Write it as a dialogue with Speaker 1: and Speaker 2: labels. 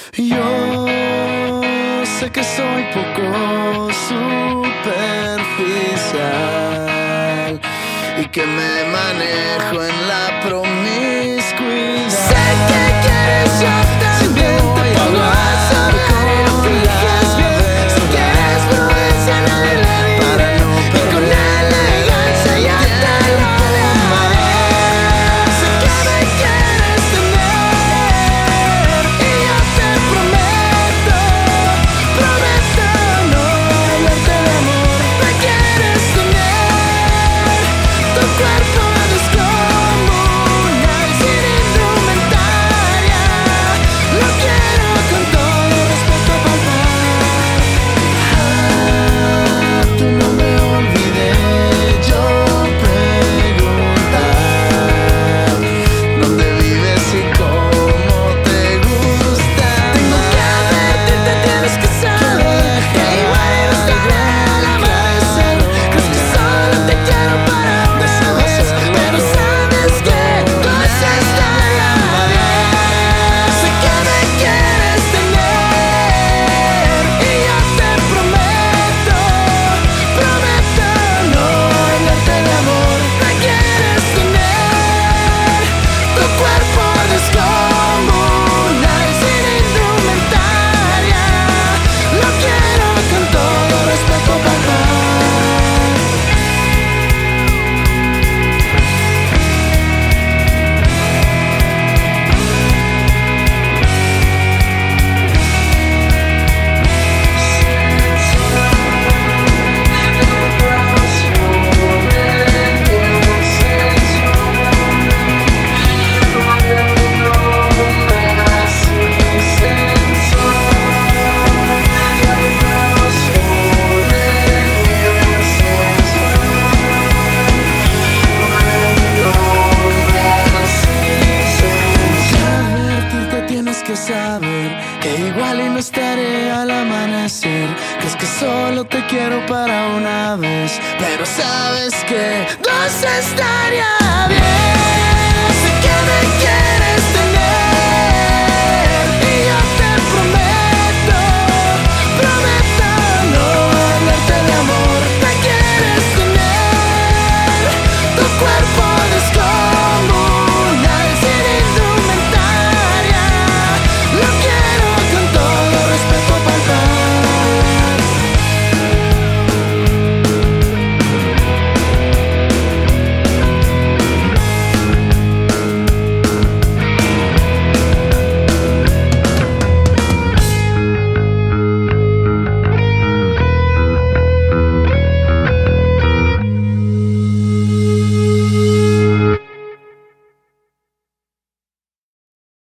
Speaker 1: Yo sé que soy poco superficial y que me manejo en la promiscuidad.
Speaker 2: Sé que quieres, yo también te pongo a saber y no fijes bien. Si quieres prudencia nadie le diré,
Speaker 1: Para no
Speaker 2: y con elegancia ya te lo dejaré. Sé que me quieres tener y yo te prometo no hablarte de amor. Me quieres tener, tu cuerpo descomunal sin indumentaria. Lo quiero con todo respeto palpar.
Speaker 1: Tú no me olvidé yo preguntar dónde vives y cómo te gusta.
Speaker 2: Tengo que advertirte, tienes que saber que igual no estaré al amanecer. Crees que solo te quiero para una vez, pero sabes que no es estaría bien. Sé que me quieres tener y yo te prometo no hablarte de amor. Me quieres tener, tu cuerpo descomunal sin indumentaria. Lo quiero con todo respeto palpar.
Speaker 1: Advertirte tienes que saber que igual y no estaré al amanecer. Crees que solo te quiero para una vez, pero sabes que
Speaker 2: Dos estaría bien. Sé que me quieres